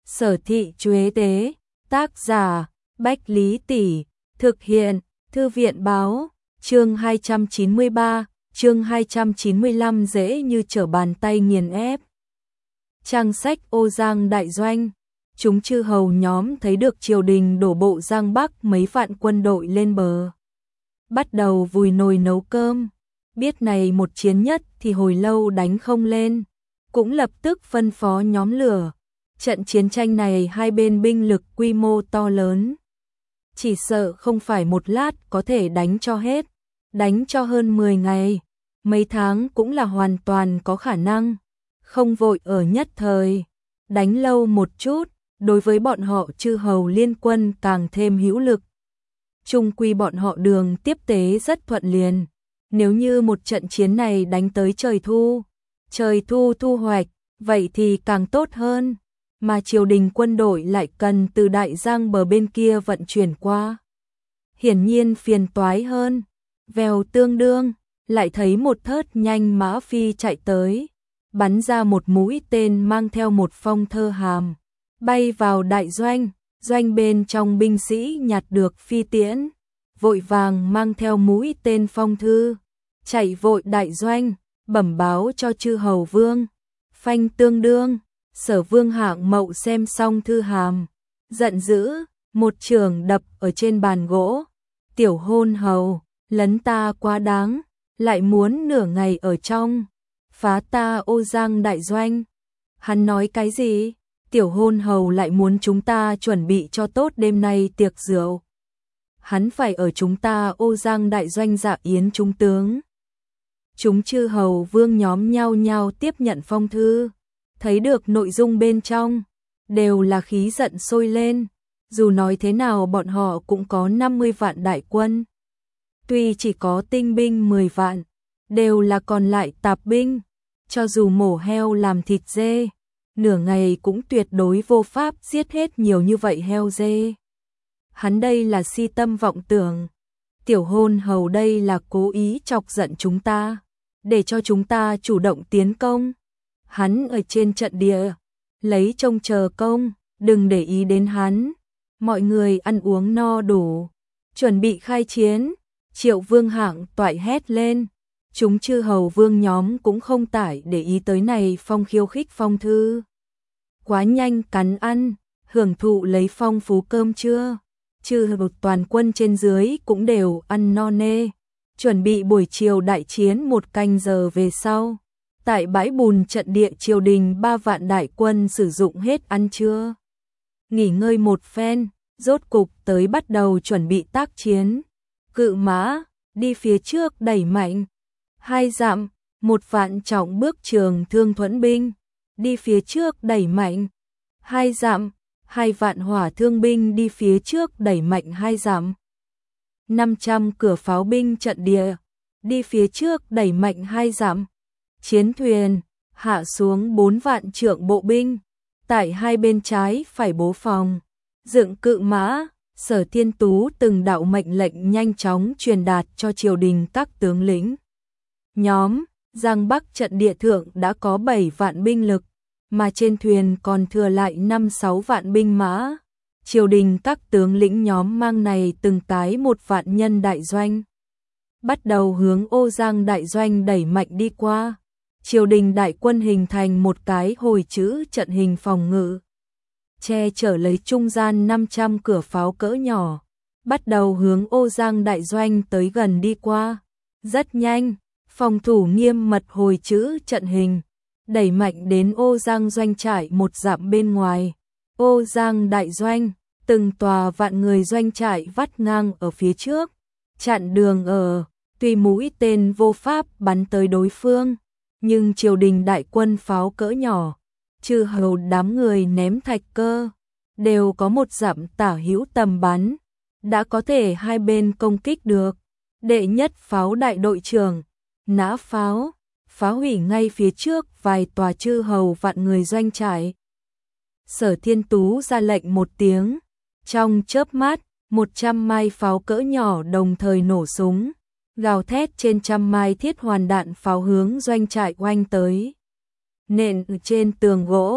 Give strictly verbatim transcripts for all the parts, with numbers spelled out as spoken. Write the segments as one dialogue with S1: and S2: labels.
S1: Sở Thị Chuế Tế, tác giả Bách Lý Tỷ, thực hiện Thư viện Báo, chương hai trăm chín mươi ba, chương hai trăm chín mươi lăm dễ như trở bàn tay nghiền ép. Trang sách Ô Giang Đại Doanh, chúng chư hầu nhóm thấy được triều đình đổ bộ Giang Bắc mấy vạn quân đội lên bờ. Bắt đầu vùi nồi nấu cơm, biết này một chiến nhất thì hồi lâu đánh không lên, cũng lập tức phân phó nhóm lửa. Trận chiến tranh này hai bên binh lực quy mô to lớn. Chỉ sợ không phải một lát có thể đánh cho hết, đánh cho hơn mười ngày, mấy tháng cũng là hoàn toàn có khả năng, không vội ở nhất thời. Đánh lâu một chút, đối với bọn họ chư hầu liên quân càng thêm hữu lực. Chung quy bọn họ đường tiếp tế rất thuận liền, nếu như một trận chiến này đánh tới trời thu, trời thu thu hoạch, vậy thì càng tốt hơn. Mà triều đình quân đội lại cần từ Đại Giang bờ bên kia vận chuyển qua. Hiển nhiên phiền toái hơn. Vèo tương đương, lại thấy một thớt nhanh mã phi chạy tới, bắn ra một mũi tên mang theo một phong thơ hàm, bay vào đại doanh. Doanh bên trong binh sĩ nhặt được phi tiễn, vội vàng mang theo mũi tên phong thư, chạy vội đại doanh, bẩm báo cho chư hầu vương. Phanh tương đương, Sở Vương Hạng Mậu xem xong thư hàm, giận dữ, một chưởng đập ở trên bàn gỗ. Tiểu hôn hầu, lấn ta quá đáng, lại muốn nửa ngày ở trong, phá ta Ô Giang đại doanh. Hắn nói cái gì? Tiểu hôn hầu lại muốn chúng ta chuẩn bị cho tốt đêm nay tiệc rượu. Hắn phải ở chúng ta Ô Giang đại doanh dạ yến trung tướng. Chúng chư hầu vương nhóm nhau nhau tiếp nhận phong thư, thấy được nội dung bên trong, đều là khí giận sôi lên. Dù nói thế nào bọn họ cũng có năm mươi vạn đại quân. Tuy chỉ có tinh binh mười vạn, đều là còn lại tạp binh. Cho dù mổ heo làm thịt dê, nửa ngày cũng tuyệt đối vô pháp giết hết nhiều như vậy heo dê. Hắn đây là si tâm vọng tưởng. Tiểu hôn hầu đây là cố ý chọc giận chúng ta, để cho chúng ta chủ động tiến công. Hắn ở trên trận địa, lấy trông chờ công, đừng để ý đến hắn. Mọi người ăn uống no đủ, chuẩn bị khai chiến. Triệu Vương Hạng toại hét lên. Chúng chư hầu vương nhóm cũng không tải để ý tới này phong khiêu khích phong thư. Quá nhanh cắn ăn, hưởng thụ lấy phong phú cơm trưa. Chư hầu toàn quân trên dưới cũng đều ăn no nê, chuẩn bị buổi chiều đại chiến một canh giờ về sau. Tại bãi bùn trận địa triều đình ba vạn đại quân sử dụng hết ăn trưa, nghỉ ngơi một phen, rốt cục tới bắt đầu chuẩn bị tác chiến. Cự mã đi phía trước đẩy mạnh, hai dặm, một vạn trọng bước trường thương thuẫn binh đi phía trước đẩy mạnh, hai dặm, hai vạn hỏa thương binh đi phía trước đẩy mạnh hai dặm, năm trăm cửa pháo binh trận địa đi phía trước đẩy mạnh hai dặm. Chiến thuyền hạ xuống bốn vạn trượng bộ binh, tại hai bên trái phải bố phòng, dựng cự mã. Sở Thiên Tú từng đạo mệnh lệnh nhanh chóng truyền đạt cho triều đình các tướng lĩnh. Nhóm Giang Bắc trận địa thượng đã có bảy vạn binh lực, mà trên thuyền còn thừa lại năm sáu vạn binh mã. Triều đình các tướng lĩnh nhóm mang này từng cái một vạn nhân đại doanh, bắt đầu hướng Ô Giang đại doanh đẩy mạnh đi qua. Triều đình đại quân hình thành một cái hồi chữ trận hình phòng ngự, che chở lấy trung gian năm trăm cửa pháo cỡ nhỏ, bắt đầu hướng Ô Giang đại doanh tới gần đi qua. Rất nhanh, phòng thủ nghiêm mật hồi chữ trận hình, đẩy mạnh đến Ô Giang doanh trại một dặm bên ngoài. Ô Giang đại doanh, từng tòa vạn người doanh trại vắt ngang ở phía trước, chặn đường ở, tuy mũi tên vô pháp bắn tới đối phương, nhưng triều đình đại quân pháo cỡ nhỏ, chư hầu đám người ném thạch cơ, đều có một dặm tả hữu tầm bắn, đã có thể hai bên công kích được. Đệ nhất pháo đại đội trưởng nã pháo, phá hủy ngay phía trước vài tòa chư hầu vạn người doanh trại. Sở Thiên Tú ra lệnh một tiếng, trong chớp mắt, một trăm mai pháo cỡ nhỏ đồng thời nổ súng, gào thét trên trăm mai thiết hoàn đạn pháo hướng doanh trại oanh tới. Nện trên tường gỗ,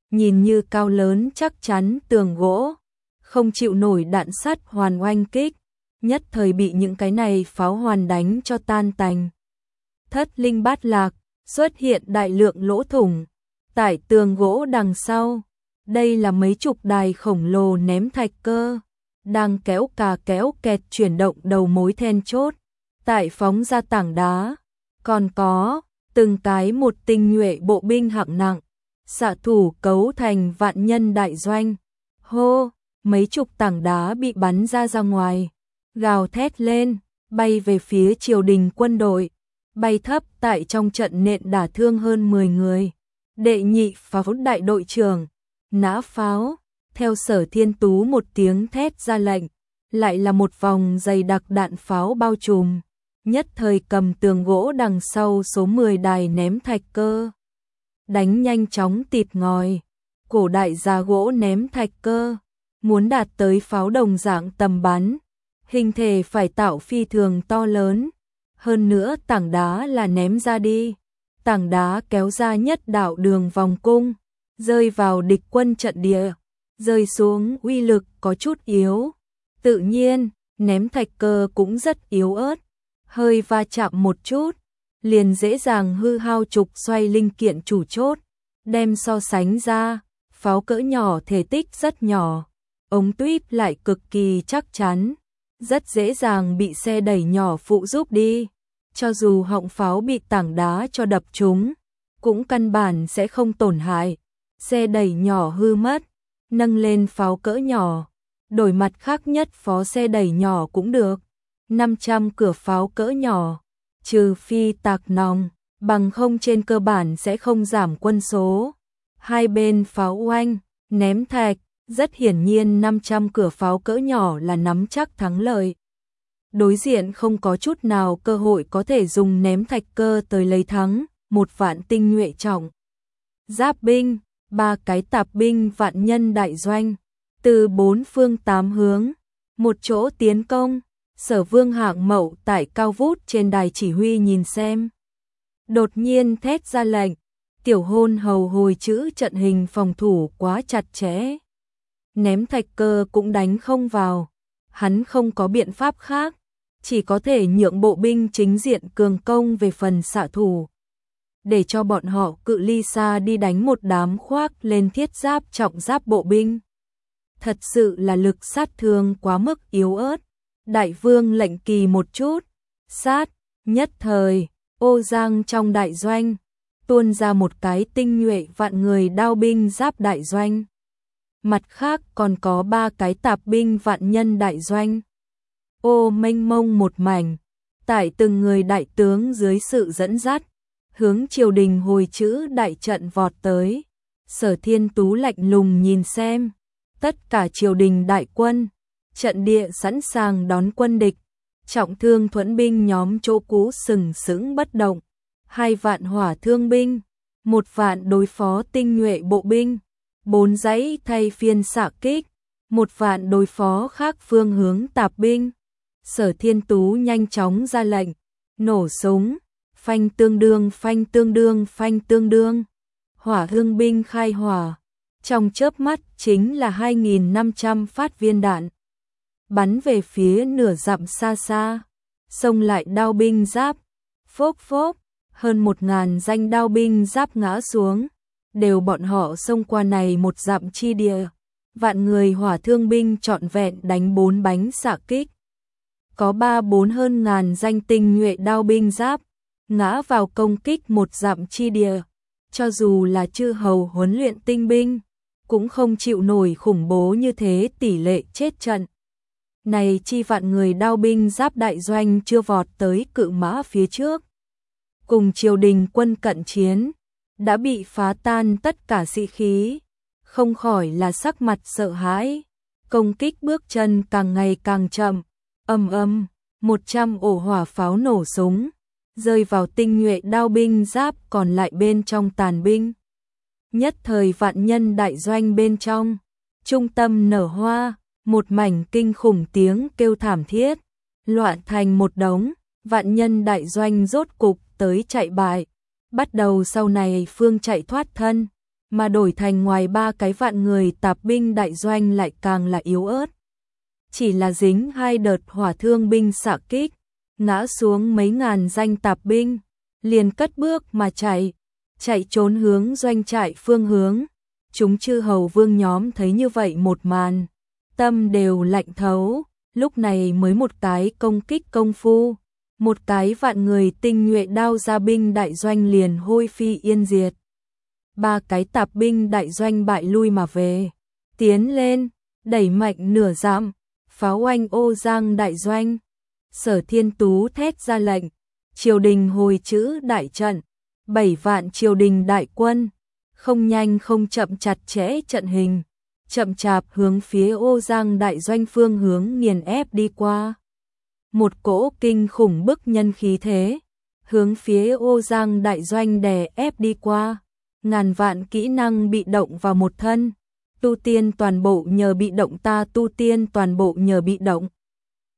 S1: nhìn như cao lớn chắc chắn tường gỗ, không chịu nổi đạn sắt hoàn oanh kích, nhất thời bị những cái này pháo hoàn đánh cho tan tành. Thất linh bát lạc, xuất hiện đại lượng lỗ thủng, tại tường gỗ đằng sau. Đây là mấy chục đài khổng lồ ném thạch cơ, đang kéo cà kéo kẹt chuyển động đầu mối then chốt, tại phóng ra tảng đá. Còn có, từng cái một tinh nhuệ bộ binh hạng nặng, xạ thủ cấu thành vạn nhân đại doanh. Hô, mấy chục tảng đá bị bắn ra ra ngoài, gào thét lên, bay về phía triều đình quân đội, bay thấp tại trong trận nện đả thương hơn mười người. Đệ nhị pháo đại đội trưởng, nã pháo, theo Sở Thiên Tú một tiếng thét ra lệnh, lại là một vòng dày đặc đạn pháo bao trùm, nhất thời cầm tường gỗ đằng sau số mười đài ném thạch cơ. Đánh nhanh chóng tịt ngòi, cổ đại giá gỗ ném thạch cơ, muốn đạt tới pháo đồng dạng tầm bắn, hình thể phải tạo phi thường to lớn, hơn nữa tảng đá là ném ra đi, tảng đá kéo ra nhất đạo đường vòng cung, rơi vào địch quân trận địa, rơi xuống uy lực có chút yếu. Tự nhiên, ném thạch cơ cũng rất yếu ớt, hơi va chạm một chút, liền dễ dàng hư hao trục xoay linh kiện chủ chốt, đem so sánh ra, pháo cỡ nhỏ thể tích rất nhỏ, ống tuýp lại cực kỳ chắc chắn, rất dễ dàng bị xe đẩy nhỏ phụ giúp đi, cho dù họng pháo bị tảng đá cho đập trúng, cũng căn bản sẽ không tổn hại, xe đẩy nhỏ hư mất, nâng lên pháo cỡ nhỏ, đổi mặt khác nhất phó xe đẩy nhỏ cũng được, năm trăm cửa pháo cỡ nhỏ, trừ phi tạc nòng, bằng không trên cơ bản sẽ không giảm quân số. Hai bên pháo oanh, ném thạch, rất hiển nhiên năm trăm cửa pháo cỡ nhỏ là nắm chắc thắng lợi. Đối diện không có chút nào cơ hội có thể dùng ném thạch cơ tới lấy thắng, một vạn tinh nhuệ trọng. Giáp binh, ba cái tạp binh vạn nhân đại doanh, từ bốn phương tám hướng, một chỗ tiến công. Sở Vương Hạng Mậu tại cao vút trên đài chỉ huy nhìn xem. Đột nhiên thét ra lệnh, tiểu hôn hầu hồi chữ trận hình phòng thủ quá chặt chẽ. Ném thạch cơ cũng đánh không vào, hắn không có biện pháp khác, chỉ có thể nhượng bộ binh chính diện cường công về phần xạ thủ. Để cho bọn họ cự ly xa đi đánh một đám khoác lên thiết giáp trọng giáp bộ binh. Thật sự là lực sát thương quá mức yếu ớt. Đại vương lệnh kỳ một chút, sát, nhất thời, ô giang trong đại doanh, tuôn ra một cái tinh nhuệ vạn người đao binh giáp đại doanh. Mặt khác còn có ba cái tạp binh vạn nhân đại doanh. Ô mênh mông một mảnh, tại từng người đại tướng dưới sự dẫn dắt, hướng triều đình hồi chữ đại trận vọt tới. Sở Thiên Tú lạnh lùng nhìn xem, tất cả triều đình đại quân, trận địa sẵn sàng đón quân địch, trọng thương thuẫn binh nhóm chỗ cũ sừng sững bất động, hai vạn hỏa thương binh, một vạn đối phó tinh nhuệ bộ binh, bốn dãy thay phiên xạ kích, một vạn đối phó khác phương hướng tạp binh. Sở Thiên Tú nhanh chóng ra lệnh, nổ súng, phanh tương đương phanh tương đương phanh tương đương, hỏa hương binh khai hỏa, trong chớp mắt chính là hai nghìn năm trăm phát viên đạn. Bắn về phía nửa dặm xa xa, xông lại đao binh giáp, phốc phốc, hơn một ngàn danh đao binh giáp ngã xuống, đều bọn họ xông qua này một dặm chi địa, vạn người hỏa thương binh trọn vẹn đánh bốn bánh xạ kích. Có ba bốn hơn ngàn danh tinh nhuệ đao binh giáp, ngã vào công kích một dặm chi địa, cho dù là chư hầu huấn luyện tinh binh, cũng không chịu nổi khủng bố như thế tỷ lệ chết trận. Này chi vạn người đao binh giáp đại doanh chưa vọt tới cự mã phía trước, cùng triều đình quân cận chiến, đã bị phá tan tất cả sĩ khí, không khỏi là sắc mặt sợ hãi, công kích bước chân càng ngày càng chậm, ầm ầm, một trăm ổ hỏa pháo nổ súng, rơi vào tinh nhuệ đao binh giáp còn lại bên trong tàn binh. Nhất thời vạn nhân đại doanh bên trong, trung tâm nở hoa, một mảnh kinh khủng tiếng kêu thảm thiết, loạn thành một đống, vạn nhân đại doanh rốt cục tới chạy bại, bắt đầu sau này phương chạy thoát thân, mà đổi thành ngoài ba cái vạn người tạp binh đại doanh lại càng là yếu ớt. Chỉ là dính hai đợt hỏa thương binh xạ kích, ngã xuống mấy ngàn danh tạp binh, liền cất bước mà chạy, chạy trốn hướng doanh trại phương hướng. Chúng chư hầu vương nhóm thấy như vậy một màn, tâm đều lạnh thấu, lúc này mới một cái công kích công phu, một cái vạn người tinh nhuệ đao ra binh đại doanh liền hôi phi yên diệt. Ba cái tạp binh đại doanh bại lui mà về, tiến lên, đẩy mạnh nửa dặm, pháo oanh Ô Giang đại doanh. Sở Thiên Tú thét ra lệnh, triều đình hồi chữ đại trận, bảy vạn triều đình đại quân, không nhanh không chậm chặt chẽ trận hình, chậm chạp hướng phía Ô Giang đại doanh phương hướng nghiền ép đi qua. Một cỗ kinh khủng bức nhân khí thế, hướng phía Ô Giang đại doanh đè ép đi qua, ngàn vạn kỹ năng bị động vào một thân, tu tiên toàn bộ nhờ bị động ta tu tiên toàn bộ nhờ bị động.